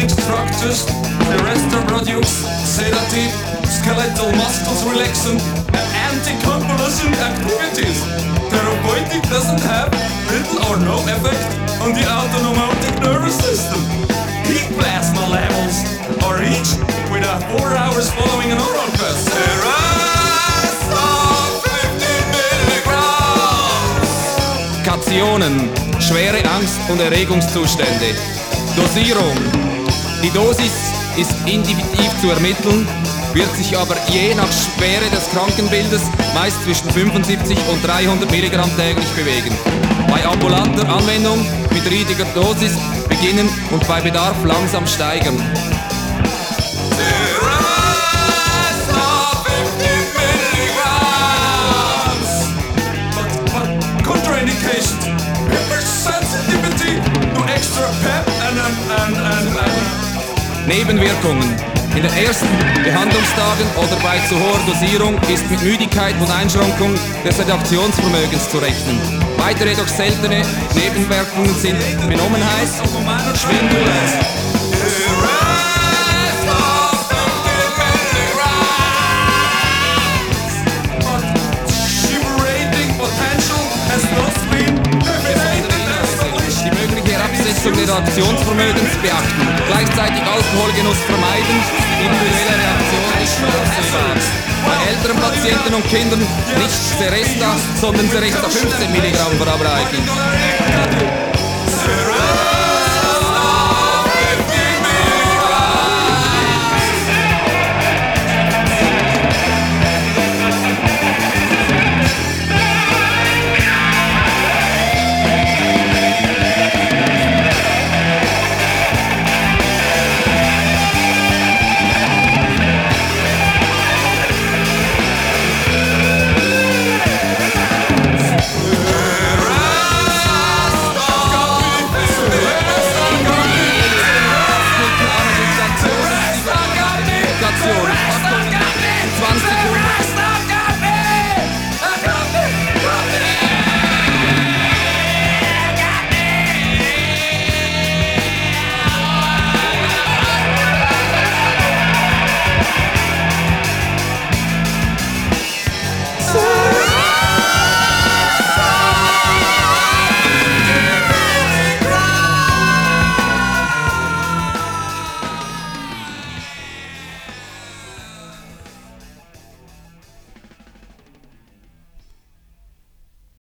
cardiac structures. The rest are produce sedative, skeletal muscles relaxant, and anticonvulsant activities. Therapeutic doesn't have little or no effect on the autonomic nervous system. Peak plasma levels are reached within 4 hours following an oral course. Kationen, schwere Angst- und Erregungszustände. Dosierung. Die Dosis ist individuell zu ermitteln, wird sich aber je nach Schwere des Krankenbildes meist zwischen 75 und 300 Milligramm täglich bewegen. Bei ambulanter Anwendung mit riesiger Dosis beginnen und bei Bedarf langsam steigern. Nebenwirkungen. In den ersten Behandlungstagen oder bei zu hoher Dosierung ist mit Müdigkeit und Einschränkung des Redaktionsvermögens zu rechnen. Weitere jedoch seltene Nebenwirkungen sind Benommenheit, Schwindel, die mögliche Herabsetzung des Reaktionsvermögens beachten. Gleichzeitig Alkoholgenuss vermeiden, individuelle Reaktion nicht voraussehbar. Bei älteren Patienten und Kindern nicht Seresta, sondern Seresta 15 Milligramm verabreichen.